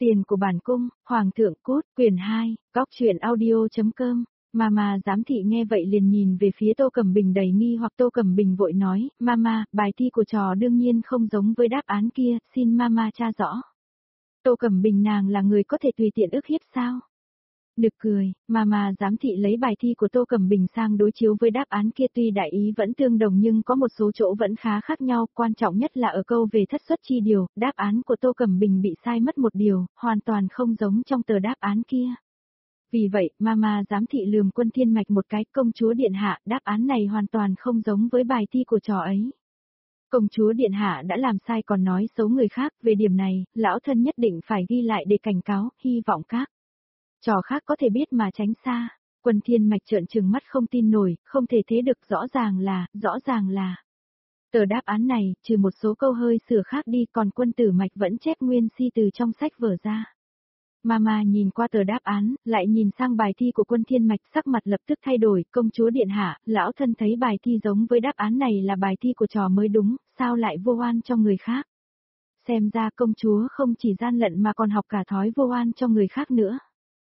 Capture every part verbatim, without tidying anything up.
Tiền của bản cung, Hoàng thượng cút, quyển hai, góc truyện audio.com. Mama giám thị nghe vậy liền nhìn về phía Tô Cẩm Bình đầy nghi hoặc. Tô Cẩm Bình vội nói, Mama, bài thi của trò đương nhiên không giống với đáp án kia, xin Mama tra rõ. Tô Cẩm Bình nàng là người có thể tùy tiện ức hiếp sao? Nực cười, Mama giám thị lấy bài thi của Tô Cẩm Bình sang đối chiếu với đáp án kia, tuy đại ý vẫn tương đồng nhưng có một số chỗ vẫn khá khác nhau, quan trọng nhất là ở câu về thất xuất chi điều, đáp án của Tô Cẩm Bình bị sai mất một điều, hoàn toàn không giống trong tờ đáp án kia. Vì vậy, Mama giám thị lườm Quân Thiên Mạch một cái, công chúa điện hạ, đáp án này hoàn toàn không giống với bài thi của trò ấy. Công chúa điện hạ đã làm sai còn nói xấu người khác, về điểm này, lão thân nhất định phải ghi lại để cảnh cáo, hy vọng các trò khác có thể biết mà tránh xa. Quân Thiên Mạch trợn trừng mắt không tin nổi, không thể thế được, rõ ràng là, rõ ràng là. Tờ đáp án này, trừ một số câu hơi sửa khác đi, còn Quân Tử Mạch vẫn chép nguyên si từ trong sách vở ra. Mama nhìn qua tờ đáp án, lại nhìn sang bài thi của Quân Thiên Mạch, sắc mặt lập tức thay đổi, công chúa điện hạ, lão thân thấy bài thi giống với đáp án này là bài thi của trò mới đúng, sao lại vô oan cho người khác? Xem ra công chúa không chỉ gian lận mà còn học cả thói vô oan cho người khác nữa.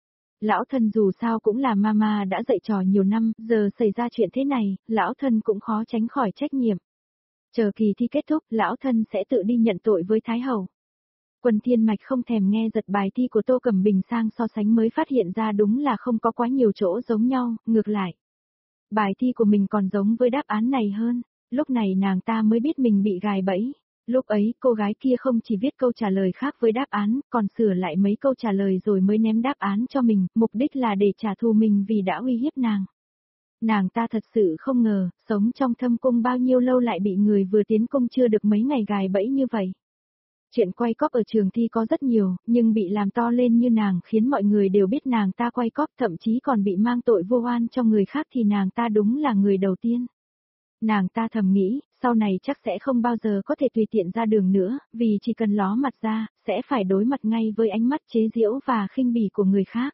Lão thân dù sao cũng là Mama đã dạy trò nhiều năm, giờ xảy ra chuyện thế này, lão thân cũng khó tránh khỏi trách nhiệm. Chờ kỳ thi kết thúc, lão thân sẽ tự đi nhận tội với Thái Hậu. Quân Thiên Mạch không thèm nghe giật bài thi của Tô Cẩm Bình sang so sánh mới phát hiện ra đúng là không có quá nhiều chỗ giống nhau, ngược lại. Bài thi của mình còn giống với đáp án này hơn, lúc này nàng ta mới biết mình bị gài bẫy. Lúc ấy, cô gái kia không chỉ viết câu trả lời khác với đáp án, còn sửa lại mấy câu trả lời rồi mới ném đáp án cho mình, mục đích là để trả thù mình vì đã uy hiếp nàng. Nàng ta thật sự không ngờ, sống trong thâm cung bao nhiêu lâu lại bị người vừa tiến cung chưa được mấy ngày gài bẫy như vậy. Chuyện quay cóp ở trường thi có rất nhiều, nhưng bị làm to lên như nàng khiến mọi người đều biết nàng ta quay cóp, thậm chí còn bị mang tội vô oan cho người khác thì nàng ta đúng là người đầu tiên. Nàng ta thầm nghĩ, sau này chắc sẽ không bao giờ có thể tùy tiện ra đường nữa, vì chỉ cần ló mặt ra, sẽ phải đối mặt ngay với ánh mắt chế giễu và khinh bỉ của người khác.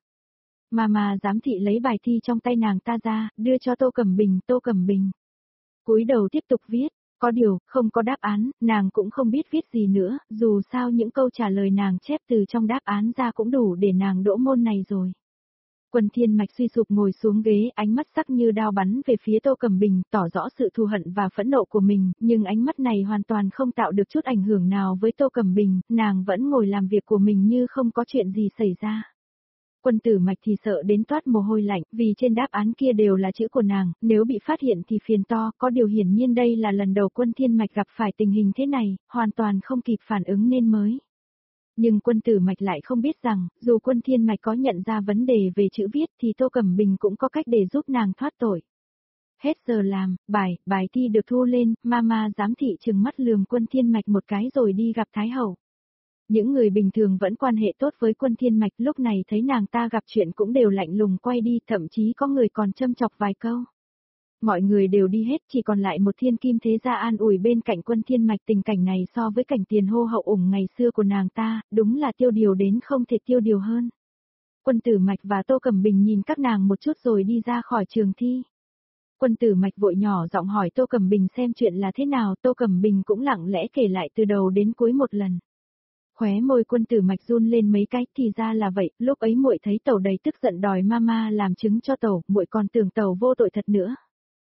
Mama giám thị lấy bài thi trong tay nàng ta ra, đưa cho Tô Cẩm Bình, Tô Cẩm Bình. Cúi đầu tiếp tục viết, có điều, không có đáp án, nàng cũng không biết viết gì nữa, dù sao những câu trả lời nàng chép từ trong đáp án ra cũng đủ để nàng đỗ môn này rồi. Quân Thiên Mạch suy sụp ngồi xuống ghế, ánh mắt sắc như đao bắn về phía Tô Cẩm Bình, tỏ rõ sự thù hận và phẫn nộ của mình, nhưng ánh mắt này hoàn toàn không tạo được chút ảnh hưởng nào với Tô Cẩm Bình, nàng vẫn ngồi làm việc của mình như không có chuyện gì xảy ra. Quân Tử Mạch thì sợ đến toát mồ hôi lạnh, vì trên đáp án kia đều là chữ của nàng, nếu bị phát hiện thì phiền to, có điều hiển nhiên đây là lần đầu Quân Thiên Mạch gặp phải tình hình thế này, hoàn toàn không kịp phản ứng nên mới. Nhưng Quân Tử Mạch lại không biết rằng, dù Quân Thiên Mạch có nhận ra vấn đề về chữ viết thì Tô Cẩm Bình cũng có cách để giúp nàng thoát tội. Hết giờ làm, bài, bài thi được thu lên, Mama giám thị trừng mắt lườm Quân Thiên Mạch một cái rồi đi gặp Thái Hậu. Những người bình thường vẫn quan hệ tốt với Quân Thiên Mạch lúc này thấy nàng ta gặp chuyện cũng đều lạnh lùng quay đi, thậm chí có người còn châm chọc vài câu. Mọi người đều đi hết, chỉ còn lại một thiên kim thế gia an ủi bên cạnh Quân Thiên Mạch. Tình cảnh này so với cảnh tiền hô hậu ủng ngày xưa của nàng ta, đúng là tiêu điều đến không thể tiêu điều hơn. Quân Tử Mạch và Tô Cẩm Bình nhìn các nàng một chút rồi đi ra khỏi trường thi. Quân Tử Mạch vội nhỏ giọng hỏi Tô Cẩm Bình xem chuyện là thế nào, Tô Cẩm Bình cũng lặng lẽ kể lại từ đầu đến cuối một lần. Khóe môi Quân Tử Mạch run lên mấy cái, thì ra là vậy, lúc ấy muội thấy tẩu đầy tức giận đòi Mama làm chứng cho tẩu, muội còn tưởng tẩu vô tội thật nữa.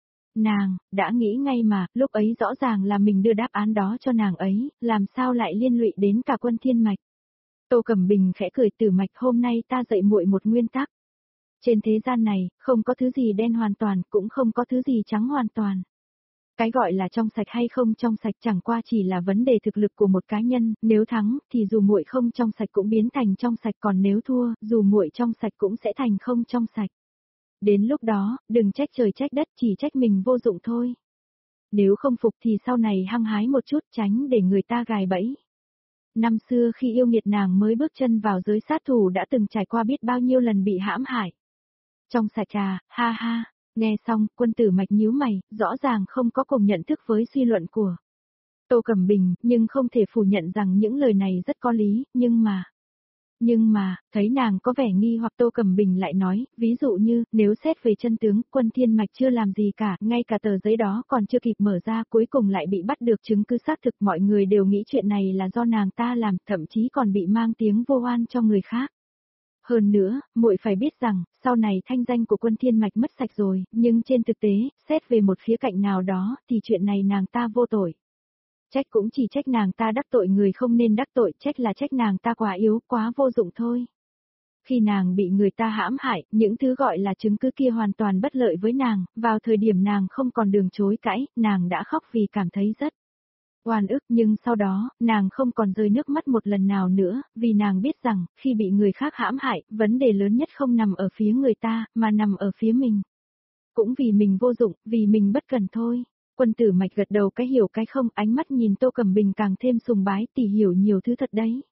Nàng, đã nghĩ ngay mà, lúc ấy rõ ràng là mình đưa đáp án đó cho nàng ấy, làm sao lại liên lụy đến cả Quân Thiên Mạch. Tô Cẩm Bình khẽ cười, Tử Mạch, hôm nay ta dạy muội một nguyên tắc. Trên thế gian này, không có thứ gì đen hoàn toàn, cũng không có thứ gì trắng hoàn toàn. Cái gọi là trong sạch hay không trong sạch chẳng qua chỉ là vấn đề thực lực của một cá nhân, nếu thắng, thì dù muội không trong sạch cũng biến thành trong sạch, còn nếu thua, dù muội trong sạch cũng sẽ thành không trong sạch. Đến lúc đó, đừng trách trời trách đất, chỉ trách mình vô dụng thôi. Nếu không phục thì sau này hăng hái một chút, tránh để người ta gài bẫy. Năm xưa khi yêu nghiệt nàng mới bước chân vào giới sát thủ đã từng trải qua biết bao nhiêu lần bị hãm hại. Trong sạch à, ha ha. Nghe xong, Quân Tử Mạch nhíu mày, rõ ràng không có cùng nhận thức với suy luận của Tô Cẩm Bình, nhưng không thể phủ nhận rằng những lời này rất có lý, nhưng mà Nhưng mà, thấy nàng có vẻ nghi hoặc Tô Cẩm Bình lại nói, ví dụ như, nếu xét về chân tướng, Quân Thiên Mạch chưa làm gì cả, ngay cả tờ giấy đó còn chưa kịp mở ra, cuối cùng lại bị bắt được chứng cứ xác thực, mọi người đều nghĩ chuyện này là do nàng ta làm, thậm chí còn bị mang tiếng vô oan cho người khác. Hơn nữa, muội phải biết rằng, sau này thanh danh của Quân Thiên Mạch mất sạch rồi, nhưng trên thực tế, xét về một khía cạnh nào đó, thì chuyện này nàng ta vô tội. Trách cũng chỉ trách nàng ta đắc tội người không nên đắc tội, trách là trách nàng ta quá yếu, quá vô dụng thôi. Khi nàng bị người ta hãm hại, những thứ gọi là chứng cứ kia hoàn toàn bất lợi với nàng, vào thời điểm nàng không còn đường chối cãi, nàng đã khóc vì cảm thấy rất oan ức, nhưng sau đó, nàng không còn rơi nước mắt một lần nào nữa, vì nàng biết rằng, khi bị người khác hãm hại, vấn đề lớn nhất không nằm ở phía người ta, mà nằm ở phía mình. Cũng vì mình vô dụng, vì mình bất cần thôi. Quân Tử Mạch gật đầu cái hiểu cái không, ánh mắt nhìn Tô Cẩm Bình càng thêm sùng bái, tỷ hiểu nhiều thứ thật đấy.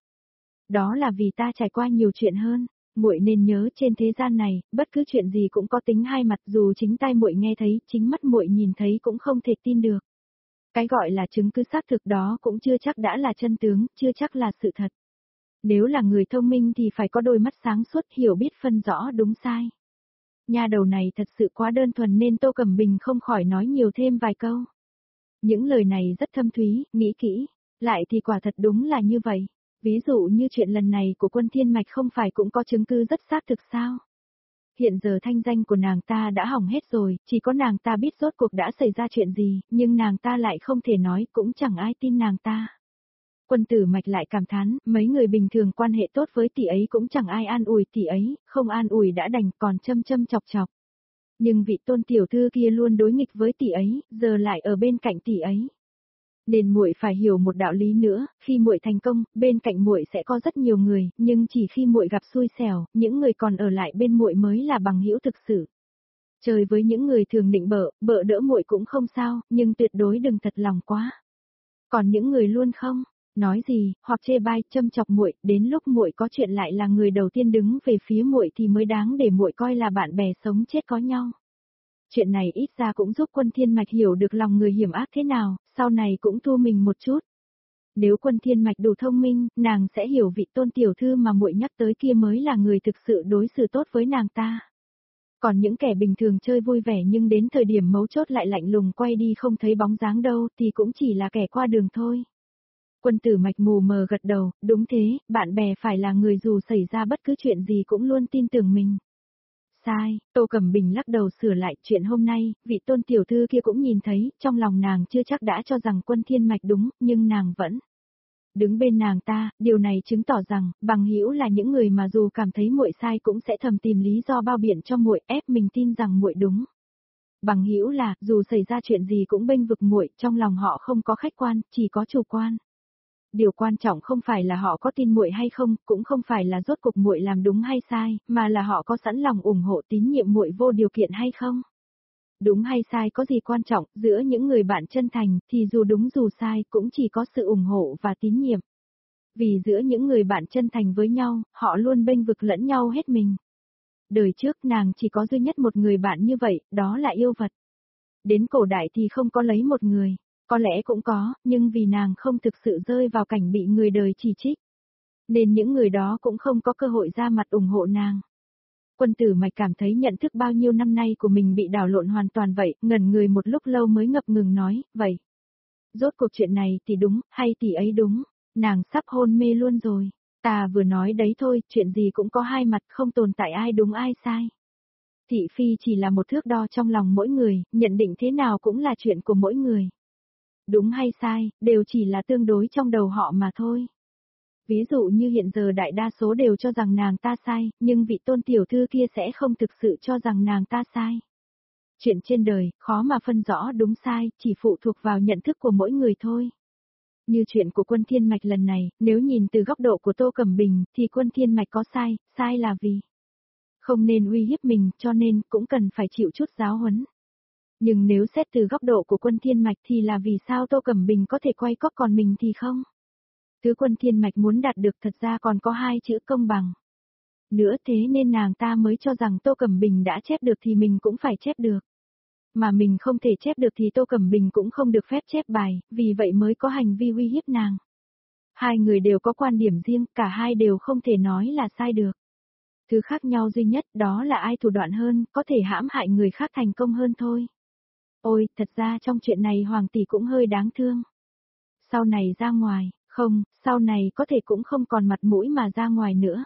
Đó là vì ta trải qua nhiều chuyện hơn, muội nên nhớ trên thế gian này, bất cứ chuyện gì cũng có tính hai mặt, dù chính tai muội nghe thấy, chính mắt muội nhìn thấy cũng không thể tin được. Cái gọi là chứng cứ xác thực đó cũng chưa chắc đã là chân tướng, chưa chắc là sự thật. Nếu là người thông minh thì phải có đôi mắt sáng suốt, hiểu biết phân rõ đúng sai. Nha đầu này thật sự quá đơn thuần nên Tô Cẩm Bình không khỏi nói nhiều thêm vài câu. Những lời này rất thâm thúy, nghĩ kỹ, lại thì quả thật đúng là như vậy. Ví dụ như chuyện lần này của Quân Thiên Mạch không phải cũng có chứng cứ rất xác thực sao? Hiện giờ thanh danh của nàng ta đã hỏng hết rồi, chỉ có nàng ta biết rốt cuộc đã xảy ra chuyện gì, nhưng nàng ta lại không thể nói, cũng chẳng ai tin nàng ta. Quân Tử Mạch lại cảm thán, mấy người bình thường quan hệ tốt với tỷ ấy cũng chẳng ai an ủi tỷ ấy, không an ủi đã đành còn châm châm chọc chọc. Nhưng vị Tôn tiểu thư kia luôn đối nghịch với tỷ ấy, giờ lại ở bên cạnh tỷ ấy. Nên muội phải hiểu một đạo lý nữa, khi muội thành công, bên cạnh muội sẽ có rất nhiều người, nhưng chỉ khi muội gặp xui xẻo, những người còn ở lại bên muội mới là bằng hữu thực sự. Chơi với những người thường định bợ, bợ đỡ muội cũng không sao, nhưng tuyệt đối đừng thật lòng quá. Còn những người luôn không nói gì, hoặc chê bai, châm chọc muội, đến lúc muội có chuyện lại là người đầu tiên đứng về phía muội thì mới đáng để muội coi là bạn bè sống chết có nhau. Chuyện này ít ra cũng giúp Quân Thiên Mạch hiểu được lòng người hiểm ác thế nào, sau này cũng thu mình một chút. Nếu Quân Thiên Mạch đủ thông minh, nàng sẽ hiểu vị Tôn tiểu thư mà muội nhắc tới kia mới là người thực sự đối xử tốt với nàng ta. Còn những kẻ bình thường chơi vui vẻ nhưng đến thời điểm mấu chốt lại lạnh lùng quay đi không thấy bóng dáng đâu thì cũng chỉ là kẻ qua đường thôi. Quân Tử Mạch mù mờ gật đầu, đúng thế, bạn bè phải là người dù xảy ra bất cứ chuyện gì cũng luôn tin tưởng mình. Sai, Tô Cẩm Bình lắc đầu sửa lại chuyện hôm nay, vị Tôn tiểu thư kia cũng nhìn thấy, trong lòng nàng chưa chắc đã cho rằng Quân Thiên Mạch đúng, nhưng nàng vẫn đứng bên nàng ta, điều này chứng tỏ rằng, bằng hữu là những người mà dù cảm thấy muội sai cũng sẽ thầm tìm lý do bao biện cho muội, ép mình tin rằng muội đúng. Bằng hữu là, dù xảy ra chuyện gì cũng bênh vực muội, trong lòng họ không có khách quan, chỉ có chủ quan. Điều quan trọng không phải là họ có tin muội hay không, cũng không phải là rốt cuộc muội làm đúng hay sai, mà là họ có sẵn lòng ủng hộ tín nhiệm muội vô điều kiện hay không. Đúng hay sai có gì quan trọng, giữa những người bạn chân thành, thì dù đúng dù sai cũng chỉ có sự ủng hộ và tín nhiệm. Vì giữa những người bạn chân thành với nhau, họ luôn bênh vực lẫn nhau hết mình. Đời trước nàng chỉ có duy nhất một người bạn như vậy, đó là yêu vật. Đến cổ đại thì không có lấy một người. Có lẽ cũng có, nhưng vì nàng không thực sự rơi vào cảnh bị người đời chỉ trích. Nên những người đó cũng không có cơ hội ra mặt ủng hộ nàng. Quân Tử Mạch cảm thấy nhận thức bao nhiêu năm nay của mình bị đảo lộn hoàn toàn vậy, ngẩn người một lúc lâu mới ngập ngừng nói, vậy. Rốt cuộc chuyện này thì đúng, hay tỷ ấy đúng, nàng sắp hôn mê luôn rồi. Ta vừa nói đấy thôi, chuyện gì cũng có hai mặt, không tồn tại ai đúng ai sai. Thị phi chỉ là một thước đo trong lòng mỗi người, nhận định thế nào cũng là chuyện của mỗi người. Đúng hay sai, đều chỉ là tương đối trong đầu họ mà thôi. Ví dụ như hiện giờ đại đa số đều cho rằng nàng ta sai, nhưng vị Tôn tiểu thư kia sẽ không thực sự cho rằng nàng ta sai. Chuyện trên đời, khó mà phân rõ đúng sai, chỉ phụ thuộc vào nhận thức của mỗi người thôi. Như chuyện của Quân Thiên Mạch lần này, nếu nhìn từ góc độ của Tô Cẩm Bình, thì Quân Thiên Mạch có sai, sai là vì không nên uy hiếp mình, cho nên cũng cần phải chịu chút giáo huấn. Nhưng nếu xét từ góc độ của Quân Thiên Mạch thì là vì sao Tô Cẩm Bình có thể quay cóc còn mình thì không? Thứ Quân Thiên Mạch muốn đạt được thật ra còn có hai chữ công bằng. Nữa thế nên nàng ta mới cho rằng Tô Cẩm Bình đã chép được thì mình cũng phải chép được. Mà mình không thể chép được thì Tô Cẩm Bình cũng không được phép chép bài, vì vậy mới có hành vi uy hiếp nàng. Hai người đều có quan điểm riêng, cả hai đều không thể nói là sai được. Thứ khác nhau duy nhất đó là ai thủ đoạn hơn, có thể hãm hại người khác thành công hơn thôi. Ôi, thật ra trong chuyện này Hoàng tỷ cũng hơi đáng thương. Sau này ra ngoài, không, sau này có thể cũng không còn mặt mũi mà ra ngoài nữa.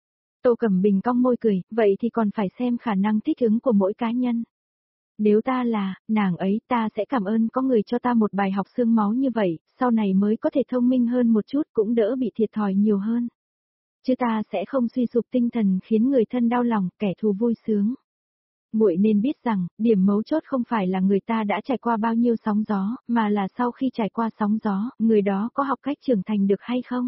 Tô Cẩm Bình cong môi cười, vậy thì còn phải xem khả năng thích ứng của mỗi cá nhân. Nếu ta là, nàng ấy ta sẽ cảm ơn có người cho ta một bài học xương máu như vậy, sau này mới có thể thông minh hơn một chút cũng đỡ bị thiệt thòi nhiều hơn. Chứ ta sẽ không suy sụp tinh thần khiến người thân đau lòng, kẻ thù vui sướng. Muội nên biết rằng, điểm mấu chốt không phải là người ta đã trải qua bao nhiêu sóng gió, mà là sau khi trải qua sóng gió, người đó có học cách trưởng thành được hay không?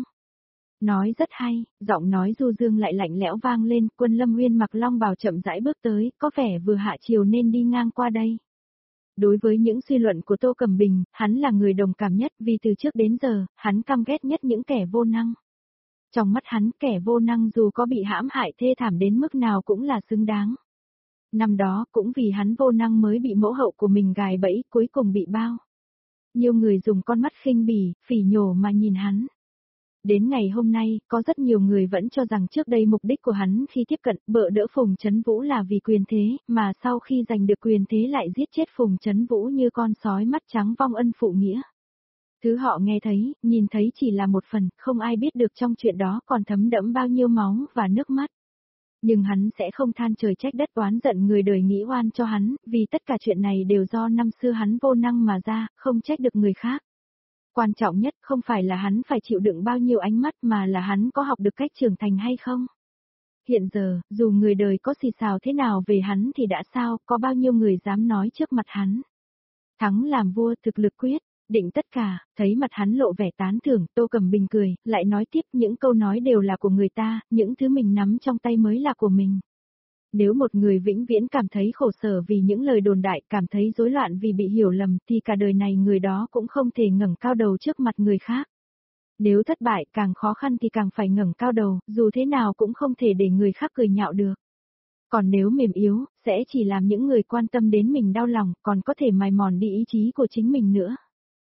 Nói rất hay, giọng nói du dương lại lạnh lẽo vang lên, Quân Lâm Nguyên mặc long bào chậm rãi bước tới, có vẻ vừa hạ chiều nên đi ngang qua đây. Đối với những suy luận của Tô Cẩm Bình, hắn là người đồng cảm nhất vì từ trước đến giờ, hắn căm ghét nhất những kẻ vô năng. Trong mắt hắn, kẻ vô năng dù có bị hãm hại thê thảm đến mức nào cũng là xứng đáng. Năm đó, cũng vì hắn vô năng mới bị mẫu hậu của mình gài bẫy, cuối cùng bị bao. Nhiều người dùng con mắt khinh bỉ, phỉ nhổ mà nhìn hắn. Đến ngày hôm nay, có rất nhiều người vẫn cho rằng trước đây mục đích của hắn khi tiếp cận bợ đỡ Phùng Chấn Vũ là vì quyền thế, mà sau khi giành được quyền thế lại giết chết Phùng Chấn Vũ như con sói mắt trắng vong ân phụ nghĩa. Thứ họ nghe thấy, nhìn thấy chỉ là một phần, không ai biết được trong chuyện đó còn thấm đẫm bao nhiêu máu và nước mắt. Nhưng hắn sẽ không than trời trách đất oán giận người đời nghĩ oan cho hắn, vì tất cả chuyện này đều do năm xưa hắn vô năng mà ra, không trách được người khác. Quan trọng nhất không phải là hắn phải chịu đựng bao nhiêu ánh mắt mà là hắn có học được cách trưởng thành hay không. Hiện giờ, dù người đời có xì xào thế nào về hắn thì đã sao, có bao nhiêu người dám nói trước mặt hắn. Thắng làm vua thực lực quyết, định tất cả, thấy mặt hắn lộ vẻ tán thưởng, Tô Cẩm Bình cười, lại nói tiếp những câu nói đều là của người ta, những thứ mình nắm trong tay mới là của mình. Nếu một người vĩnh viễn cảm thấy khổ sở vì những lời đồn đại, cảm thấy rối loạn vì bị hiểu lầm, thì cả đời này người đó cũng không thể ngẩng cao đầu trước mặt người khác. Nếu thất bại càng khó khăn thì càng phải ngẩng cao đầu, dù thế nào cũng không thể để người khác cười nhạo được. Còn nếu mềm yếu, sẽ chỉ làm những người quan tâm đến mình đau lòng, còn có thể mài mòn đi ý chí của chính mình nữa.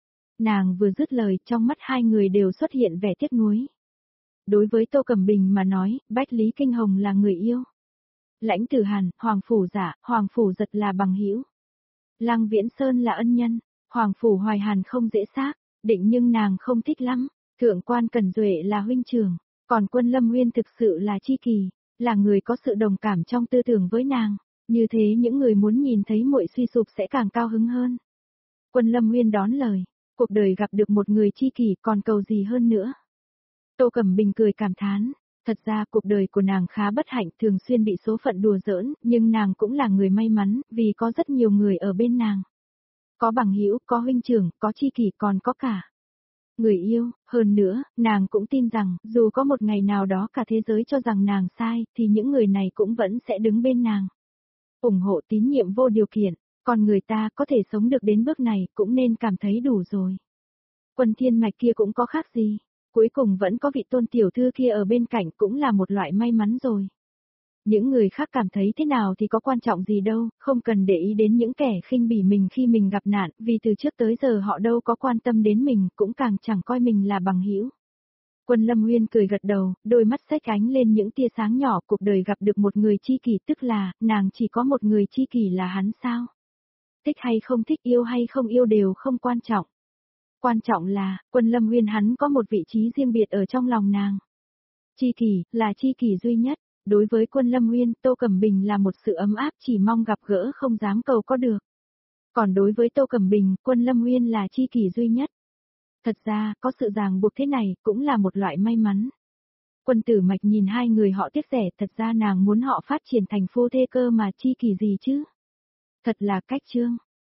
Nàng vừa dứt lời, trong mắt hai người đều xuất hiện vẻ tiếc nuối. Đối với Tô Cẩm Bình mà nói, Bách Lý Kinh Hồng là người yêu. Lãnh Tử Hàn, Hoàng Phủ Giả, Hoàng Phủ Giật là bằng hữu. Lăng Viễn Sơn là ân nhân, Hoàng Phủ Hoài Hàn không dễ xác, định nhưng nàng không thích lắm. Thượng quan Cẩn Duệ là huynh trưởng, còn Quân Lâm Nguyên thực sự là tri kỷ, là người có sự đồng cảm trong tư tưởng với nàng. Như thế những người muốn nhìn thấy muội suy sụp sẽ càng cao hứng hơn. Quân Lâm Nguyên đón lời, cuộc đời gặp được một người tri kỷ còn cầu gì hơn nữa. Tô Cẩm Bình cười cảm thán. Thật ra cuộc đời của nàng khá bất hạnh, thường xuyên bị số phận đùa giỡn, nhưng nàng cũng là người may mắn, vì có rất nhiều người ở bên nàng. Có bằng hữu, có huynh trưởng, có tri kỷ, còn có cả người yêu. Hơn nữa, nàng cũng tin rằng, dù có một ngày nào đó cả thế giới cho rằng nàng sai, thì những người này cũng vẫn sẽ đứng bên nàng. Ủng hộ tín nhiệm vô điều kiện, còn người ta có thể sống được đến bước này cũng nên cảm thấy đủ rồi. Quân Thiên Mạch kia cũng có khác gì. Cuối cùng vẫn có vị Tôn tiểu thư kia ở bên cạnh cũng là một loại may mắn rồi. Những người khác cảm thấy thế nào thì có quan trọng gì đâu, không cần để ý đến những kẻ khinh bỉ mình khi mình gặp nạn, vì từ trước tới giờ họ đâu có quan tâm đến mình, cũng càng chẳng coi mình là bằng hữu. Quân Lâm Nguyên cười gật đầu, đôi mắt xách ánh lên những tia sáng nhỏ, cuộc đời gặp được một người tri kỷ, tức là, nàng chỉ có một người tri kỷ là hắn sao? Thích hay không thích, yêu hay không yêu đều không quan trọng. Quan trọng là, Quân Lâm Nguyên hắn có một vị trí riêng biệt ở trong lòng nàng. Tri kỷ, là tri kỷ duy nhất. Đối với Quân Lâm Nguyên, Tô Cẩm Bình là một sự ấm áp chỉ mong gặp gỡ không dám cầu có được. Còn đối với Tô Cẩm Bình, Quân Lâm Nguyên là tri kỷ duy nhất. Thật ra, có sự ràng buộc thế này, cũng là một loại may mắn. Quân Tử Mạch nhìn hai người họ tiếc rẻ, thật ra nàng muốn họ phát triển thành phu thê cơ mà, tri kỷ gì chứ? Thật là cách trương.